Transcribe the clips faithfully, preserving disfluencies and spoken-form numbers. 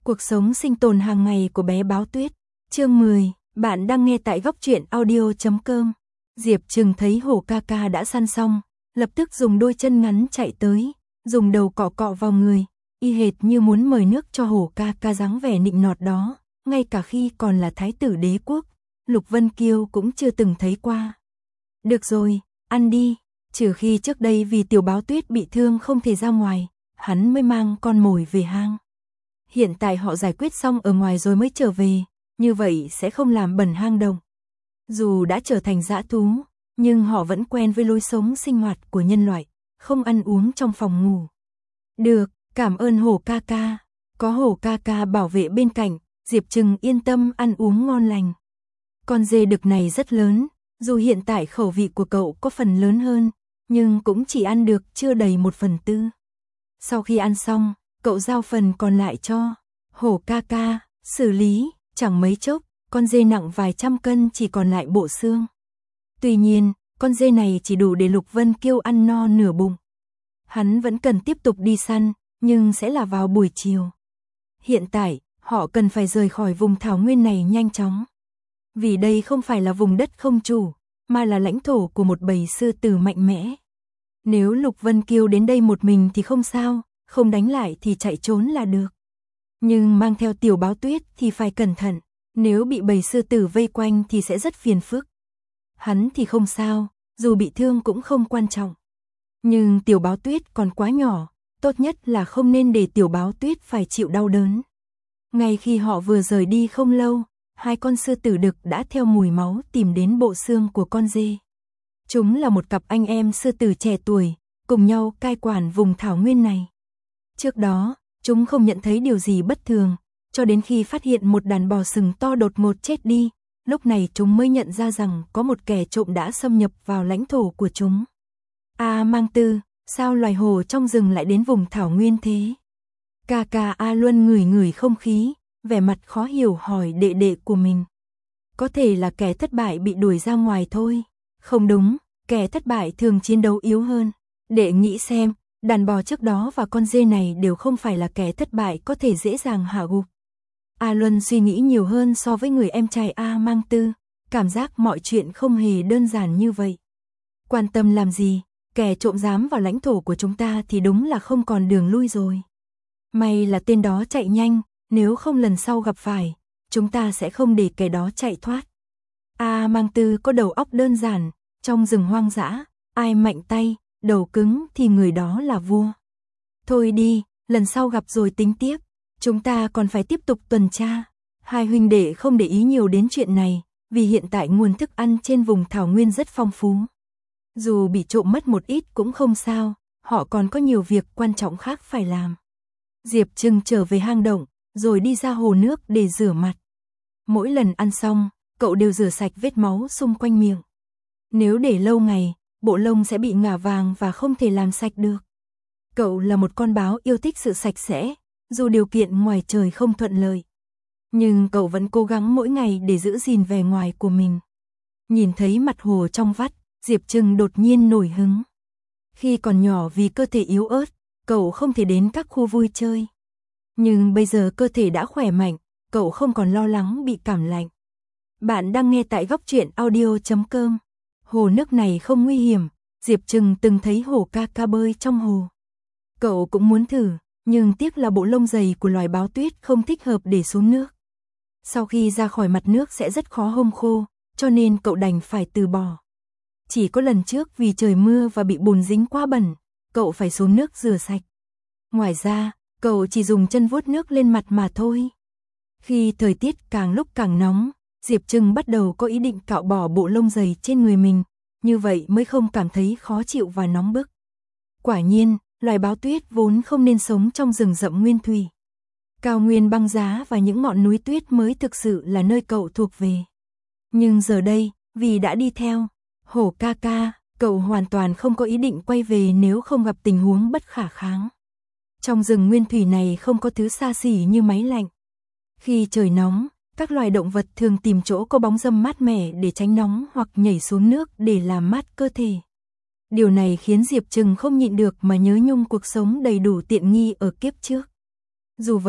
Cuộc sống sinh tồn hàng ngày của bé báo tuyết. Chương mười, bạn đang nghe tại góc truyện audio chấm com. Diệp Trừng thấy hổ ca ca đã săn xong, lập tức dùng đôi chân ngắn chạy tới, dùng đầu cọ cọ vào người, y hệt như muốn mời nước cho hổ ca ca dáng vẻ nịnh nọt đó, ngay cả khi còn là thái tử đế quốc, Lục Vân Kiêu cũng chưa từng thấy qua. Được rồi, ăn đi, trừ khi trước đây vì tiểu báo tuyết bị thương không thể ra ngoài, hắn mới mang con mồi về hang. Hiện tại họ giải quyết xong ở ngoài rồi mới trở về, như vậy sẽ không làm bẩn hang động. Dù đã trở thành dã thú, nhưng họ vẫn quen với lối sống sinh hoạt của nhân loại, không ăn uống trong phòng ngủ. Được, cảm ơn hổ ca ca, có hổ ca ca bảo vệ bên cạnh, Diệp Trừng yên tâm ăn uống ngon lành. Con dê đực này rất lớn, dù hiện tại khẩu vị của cậu có phần lớn hơn, nhưng cũng chỉ ăn được chưa đầy một phần tư. Sau khi ăn xong, cậu giao phần còn lại cho hổ ca ca, xử lý, chẳng mấy chốc, con dê nặng vài trăm cân chỉ còn lại bộ xương. Tuy nhiên, con dê này chỉ đủ để Lục Vân Kiêu ăn no nửa bụng. Hắn vẫn cần tiếp tục đi săn, nhưng sẽ là vào buổi chiều. Hiện tại, họ cần phải rời khỏi vùng thảo nguyên này nhanh chóng. Vì đây không phải là vùng đất không chủ, mà là lãnh thổ của một bầy sư tử mạnh mẽ. Nếu Lục Vân Kiêu đến đây một mình thì không sao, không đánh lại thì chạy trốn là được. Nhưng mang theo tiểu báo tuyết thì phải cẩn thận, nếu bị bầy sư tử vây quanh thì sẽ rất phiền phức. Hắn thì không sao, dù bị thương cũng không quan trọng. Nhưng tiểu báo tuyết còn quá nhỏ, tốt nhất là không nên để tiểu báo tuyết phải chịu đau đớn. Ngay khi họ vừa rời đi không lâu, hai con sư tử đực đã theo mùi máu tìm đến bộ xương của con dê. Chúng là một cặp anh em sư tử trẻ tuổi, cùng nhau cai quản vùng thảo nguyên này. Trước đó, chúng không nhận thấy điều gì bất thường, cho đến khi phát hiện một đàn bò sừng to đột ngột chết đi, lúc này chúng mới nhận ra rằng có một kẻ trộm đã xâm nhập vào lãnh thổ của chúng. A Mang Tư, sao loài hổ trong rừng lại đến vùng thảo nguyên thế? Ca ca A Luân ngửi ngửi không khí, vẻ mặt khó hiểu hỏi đệ đệ của mình. Có thể là kẻ thất bại bị đuổi ra ngoài thôi. Không đúng, kẻ thất bại thường chiến đấu yếu hơn. Đệ nghĩ xem, đàn bò trước đó và con dê này đều không phải là kẻ thất bại có thể dễ dàng hạ gục. A Luân suy nghĩ nhiều hơn so với người em trai A Mang Tư, cảm giác mọi chuyện không hề đơn giản như vậy. Quan tâm làm gì, kẻ trộm dám vào lãnh thổ của chúng ta thì đúng là không còn đường lui rồi. May là tên đó chạy nhanh, nếu không lần sau gặp phải, chúng ta sẽ không để kẻ đó chạy thoát. A Mang Tư có đầu óc đơn giản, trong rừng hoang dã, ai mạnh tay, đầu cứng thì người đó là vua. Thôi đi, lần sau gặp rồi tính tiếp, chúng ta còn phải tiếp tục tuần tra. Hai huynh đệ không để ý nhiều đến chuyện này, vì hiện tại nguồn thức ăn trên vùng thảo nguyên rất phong phú. Dù bị trộm mất một ít cũng không sao, họ còn có nhiều việc quan trọng khác phải làm. Diệp Trừng trở về hang động, rồi đi ra hồ nước để rửa mặt. Mỗi lần ăn xong, cậu đều rửa sạch vết máu xung quanh miệng. Nếu để lâu ngày, bộ lông sẽ bị ngả vàng và không thể làm sạch được. Cậu là một con báo yêu thích sự sạch sẽ, dù điều kiện ngoài trời không thuận lợi. Nhưng cậu vẫn cố gắng mỗi ngày để giữ gìn vẻ ngoài của mình. Nhìn thấy mặt hồ trong vắt, Diệp Trừng đột nhiên nổi hứng. Khi còn nhỏ vì cơ thể yếu ớt, cậu không thể đến các khu vui chơi. Nhưng bây giờ cơ thể đã khỏe mạnh, cậu không còn lo lắng bị cảm lạnh. Bạn đang nghe tại góc truyện audio chấm com. Hồ nước này không nguy hiểm, Diệp Trừng từng thấy hổ ca ca bơi trong hồ. Cậu cũng muốn thử, nhưng tiếc là bộ lông dày của loài báo tuyết không thích hợp để xuống nước. Sau khi ra khỏi mặt nước sẽ rất khó hong khô, cho nên cậu đành phải từ bỏ. Chỉ có lần trước vì trời mưa và bị bùn dính quá bẩn, cậu phải xuống nước rửa sạch. Ngoài ra, cậu chỉ dùng chân vuốt nước lên mặt mà thôi. Khi thời tiết càng lúc càng nóng, Diệp Trừng bắt đầu có ý định cạo bỏ bộ lông dày trên người mình, như vậy mới không cảm thấy khó chịu và nóng bức. Quả nhiên, loài báo tuyết vốn không nên sống trong rừng rậm nguyên thủy. Cao nguyên băng giá và những ngọn núi tuyết mới thực sự là nơi cậu thuộc về. Nhưng giờ đây, vì đã đi theo hổ ca ca, cậu hoàn toàn không có ý định quay về nếu không gặp tình huống bất khả kháng. Trong rừng nguyên thủy này không có thứ xa xỉ như máy lạnh. Khi trời nóng, các loài động vật thường tìm chỗ có bóng râm mát mẻ để tránh nóng hoặc nhảy xuống nước để làm mát cơ thể. Điều này khiến Diệp Trừng không nhịn được mà nhớ nhung cuộc sống đầy đủ tiện nghi ở kiếp trước. Dù vậy,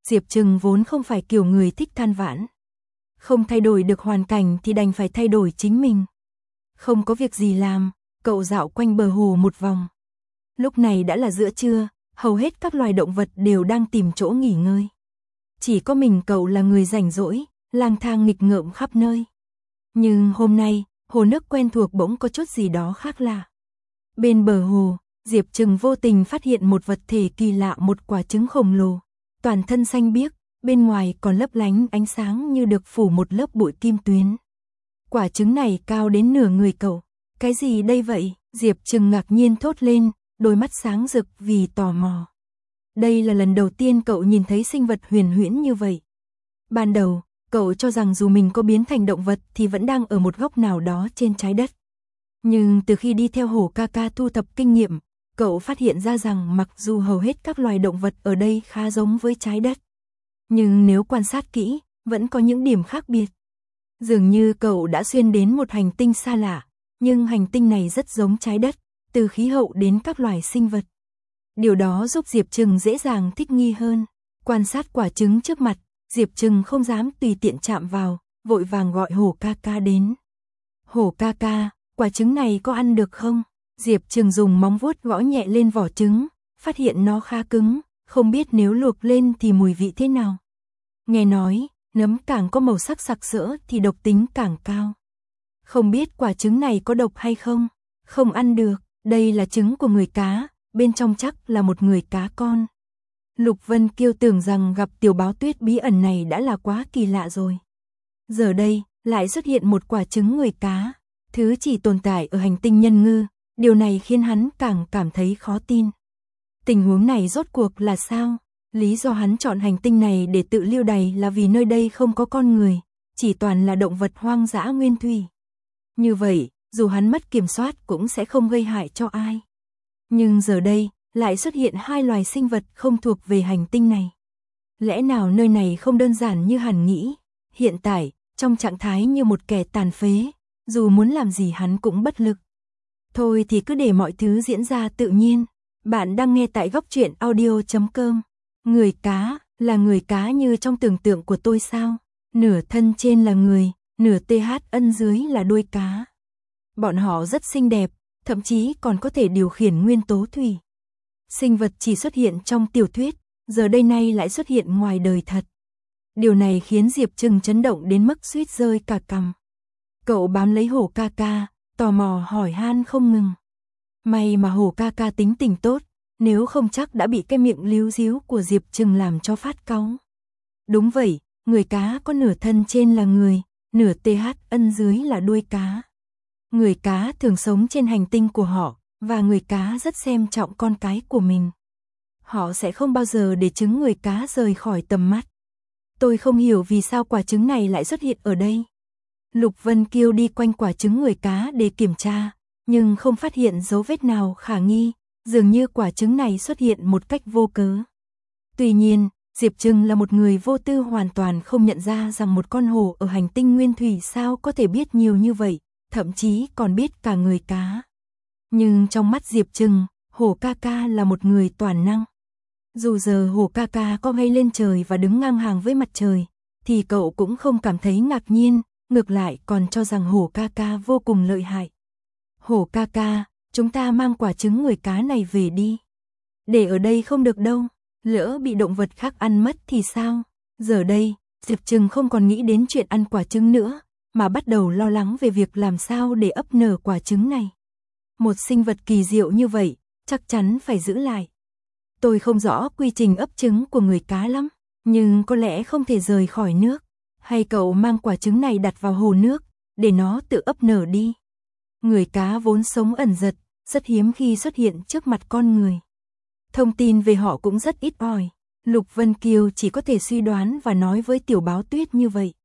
Diệp Trừng vốn không phải kiểu người thích than vãn. Không thay đổi được hoàn cảnh thì đành phải thay đổi chính mình. Không có việc gì làm, cậu dạo quanh bờ hồ một vòng. Lúc này đã là giữa trưa, hầu hết các loài động vật đều đang tìm chỗ nghỉ ngơi. Chỉ có mình cậu là người rảnh rỗi, lang thang nghịch ngợm khắp nơi. Nhưng hôm nay, hồ nước quen thuộc bỗng có chút gì đó khác lạ. Bên bờ hồ, Diệp Trừng vô tình phát hiện một vật thể kỳ lạ, một quả trứng khổng lồ. Toàn thân xanh biếc, bên ngoài còn lấp lánh ánh sáng như được phủ một lớp bụi kim tuyến. Quả trứng này cao đến nửa người cậu. Cái gì đây vậy? Diệp Trừng ngạc nhiên thốt lên, đôi mắt sáng rực vì tò mò. Đây là lần đầu tiên cậu nhìn thấy sinh vật huyền huyễn như vậy. Ban đầu, cậu cho rằng dù mình có biến thành động vật thì vẫn đang ở một góc nào đó trên trái đất. Nhưng từ khi đi theo Hổ ca ca thu thập kinh nghiệm, cậu phát hiện ra rằng mặc dù hầu hết các loài động vật ở đây khá giống với trái đất, nhưng nếu quan sát kỹ, vẫn có những điểm khác biệt. Dường như cậu đã xuyên đến một hành tinh xa lạ, nhưng hành tinh này rất giống trái đất, từ khí hậu đến các loài sinh vật. Điều đó giúp Diệp Trừng dễ dàng thích nghi hơn. Quan sát quả trứng trước mặt, Diệp Trừng không dám tùy tiện chạm vào, vội vàng gọi Hổ ca ca đến. Hổ ca ca, quả trứng này có ăn được không? Diệp Trừng dùng móng vuốt gõ nhẹ lên vỏ trứng, phát hiện nó khá cứng, không biết nếu luộc lên thì mùi vị thế nào. Nghe nói, nấm càng có màu sắc sặc sỡ thì độc tính càng cao. Không biết quả trứng này có độc hay không? Không ăn được, đây là trứng của người cá, bên trong chắc là một người cá con. Lục Vân Kiêu tưởng rằng gặp tiểu báo tuyết bí ẩn này đã là quá kỳ lạ rồi. Giờ đây, lại xuất hiện một quả trứng người cá, thứ chỉ tồn tại ở hành tinh nhân ngư, điều này khiến hắn càng cảm thấy khó tin. Tình huống này rốt cuộc là sao? Lý do hắn chọn hành tinh này để tự lưu đày là vì nơi đây không có con người, chỉ toàn là động vật hoang dã nguyên thủy. Như vậy, dù hắn mất kiểm soát cũng sẽ không gây hại cho ai. Nhưng giờ đây, lại xuất hiện hai loài sinh vật không thuộc về hành tinh này. Lẽ nào nơi này không đơn giản như hắn nghĩ? Hiện tại, trong trạng thái như một kẻ tàn phế, dù muốn làm gì hắn cũng bất lực. Thôi thì cứ để mọi thứ diễn ra tự nhiên. Bạn đang nghe tại góc truyện audio chấm com. Người cá, là người cá như trong tưởng tượng của tôi sao? Nửa thân trên là người, nửa tê hát ân dưới là đuôi cá. Bọn họ rất xinh đẹp, thậm chí còn có thể điều khiển nguyên tố thủy. Sinh vật chỉ xuất hiện trong tiểu thuyết, giờ đây nay lại xuất hiện ngoài đời thật. Điều này khiến Diệp Trừng chấn động đến mức suýt rơi cả cằm. Cậu bám lấy Hổ ca ca, tò mò hỏi han không ngừng. May mà Hổ ca ca tính tình tốt, nếu không chắc đã bị cái miệng líu díu của Diệp Trừng làm cho phát cáu. Đúng vậy, người cá có nửa thân trên là người, nửa tê hát ân dưới là đuôi cá. Người cá thường sống trên hành tinh của họ, và người cá rất xem trọng con cái của mình. Họ sẽ không bao giờ để trứng người cá rời khỏi tầm mắt. Tôi không hiểu vì sao quả trứng này lại xuất hiện ở đây. Lục Vân Kiêu đi quanh quả trứng người cá để kiểm tra, nhưng không phát hiện dấu vết nào khả nghi, dường như quả trứng này xuất hiện một cách vô cớ. Tuy nhiên, Diệp Trừng là một người vô tư hoàn toàn không nhận ra rằng một con hổ ở hành tinh nguyên thủy sao có thể biết nhiều như vậy, thậm chí còn biết cả người cá. Nhưng trong mắt Diệp Trừng, Hổ ca ca là một người toàn năng. Dù giờ Hổ ca ca có bay lên trời và đứng ngang hàng với mặt trời, thì cậu cũng không cảm thấy ngạc nhiên, ngược lại còn cho rằng Hổ ca ca vô cùng lợi hại. Hổ ca ca, chúng ta mang quả trứng người cá này về đi. Để ở đây không được đâu, lỡ bị động vật khác ăn mất thì sao? Giờ đây, Diệp Trừng không còn nghĩ đến chuyện ăn quả trứng nữa, mà bắt đầu lo lắng về việc làm sao để ấp nở quả trứng này. Một sinh vật kỳ diệu như vậy, chắc chắn phải giữ lại. Tôi không rõ quy trình ấp trứng của người cá lắm, nhưng có lẽ không thể rời khỏi nước. Hay cậu mang quả trứng này đặt vào hồ nước, để nó tự ấp nở đi. Người cá vốn sống ẩn dật, rất hiếm khi xuất hiện trước mặt con người. Thông tin về họ cũng rất ít ỏi. Lục Vân Kiều chỉ có thể suy đoán và nói với tiểu báo tuyết như vậy.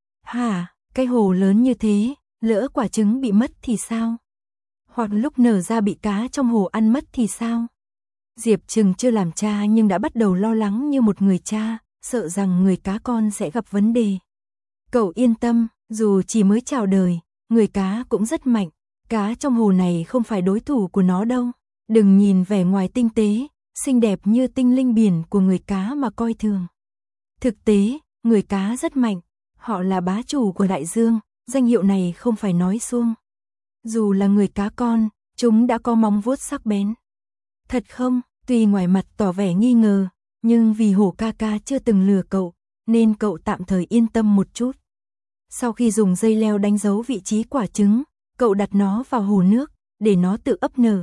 Hả, cái hồ lớn như thế, lỡ quả trứng bị mất thì sao? Hoặc lúc nở ra bị cá trong hồ ăn mất thì sao? Diệp Trừng chưa làm cha nhưng đã bắt đầu lo lắng như một người cha, sợ rằng người cá con sẽ gặp vấn đề. Cậu yên tâm, dù chỉ mới chào đời, người cá cũng rất mạnh. Cá trong hồ này không phải đối thủ của nó đâu. Đừng nhìn vẻ ngoài tinh tế, xinh đẹp như tinh linh biển của người cá mà coi thường. Thực tế, người cá rất mạnh, họ là bá chủ của đại dương, danh hiệu này không phải nói suông. Dù là người cá con, chúng đã có móng vuốt sắc bén. Thật không? Tuy ngoài mặt tỏ vẻ nghi ngờ, nhưng vì hổ ca ca chưa từng lừa cậu, nên cậu tạm thời yên tâm một chút. Sau khi dùng dây leo đánh dấu vị trí quả trứng, cậu đặt nó vào hồ nước, để nó tự ấp nở.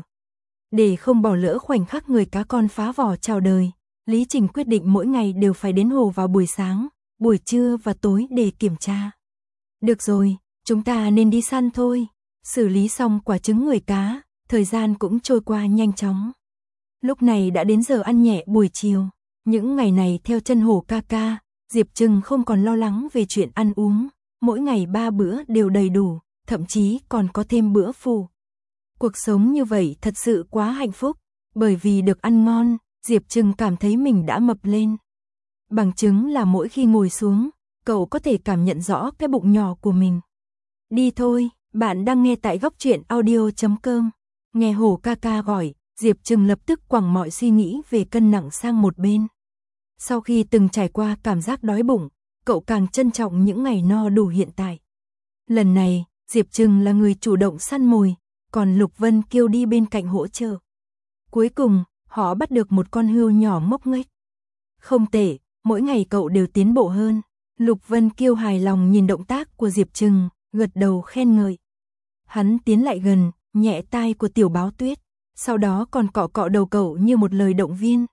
Để không bỏ lỡ khoảnh khắc người cá con phá vỏ chào đời, Lý Trình quyết định mỗi ngày đều phải đến hồ vào buổi sáng, buổi trưa và tối để kiểm tra. Được rồi, chúng ta nên đi săn thôi. Xử lý xong quả trứng người cá, thời gian cũng trôi qua nhanh chóng. Lúc này đã đến giờ ăn nhẹ buổi chiều. Những ngày này theo chân hổ ca ca, Diệp Trừng không còn lo lắng về chuyện ăn uống. Mỗi ngày ba bữa đều đầy đủ, thậm chí còn có thêm bữa phụ. Cuộc sống như vậy thật sự quá hạnh phúc, bởi vì được ăn ngon, Diệp Trừng cảm thấy mình đã mập lên. Bằng chứng là mỗi khi ngồi xuống, cậu có thể cảm nhận rõ cái bụng nhỏ của mình. Đi thôi, bạn đang nghe tại góc truyện audio chấm com. Nghe hổ ca ca gọi, Diệp Trừng lập tức quẳng mọi suy nghĩ về cân nặng sang một bên. Sau khi từng trải qua cảm giác đói bụng, cậu càng trân trọng những ngày no đủ hiện tại. Lần này, Diệp Trừng là người chủ động săn mồi, còn Lục Vân Kiêu đi bên cạnh hỗ trợ. Cuối cùng, họ bắt được một con hươu nhỏ ngốc nghếch. Không tệ, mỗi ngày cậu đều tiến bộ hơn. Lục Vân Kiêu hài lòng nhìn động tác của Diệp Trừng, gật đầu khen ngợi. Hắn tiến lại gần, nhẹ tai của Tiểu Báo Tuyết, sau đó còn cọ cọ đầu cậu như một lời động viên.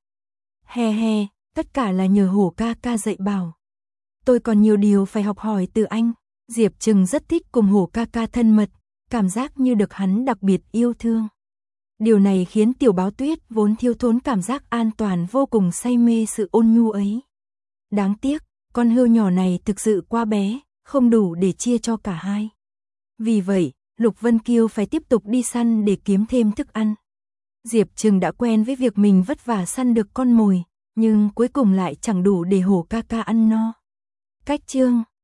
He he, tất cả là nhờ hổ ca ca dạy bảo. Tôi còn nhiều điều phải học hỏi từ anh. Diệp Trừng rất thích cùng hổ ca ca thân mật, cảm giác như được hắn đặc biệt yêu thương. Điều này khiến Tiểu Báo Tuyết vốn thiếu thốn cảm giác an toàn vô cùng say mê sự ôn nhu ấy. Đáng tiếc, con hươu nhỏ này thực sự quá bé, không đủ để chia cho cả hai. Vì vậy, Lục Vân Kiêu phải tiếp tục đi săn để kiếm thêm thức ăn. Diệp Trừng đã quen với việc mình vất vả săn được con mồi, nhưng cuối cùng lại chẳng đủ để hổ ca ca ăn no. Cách chương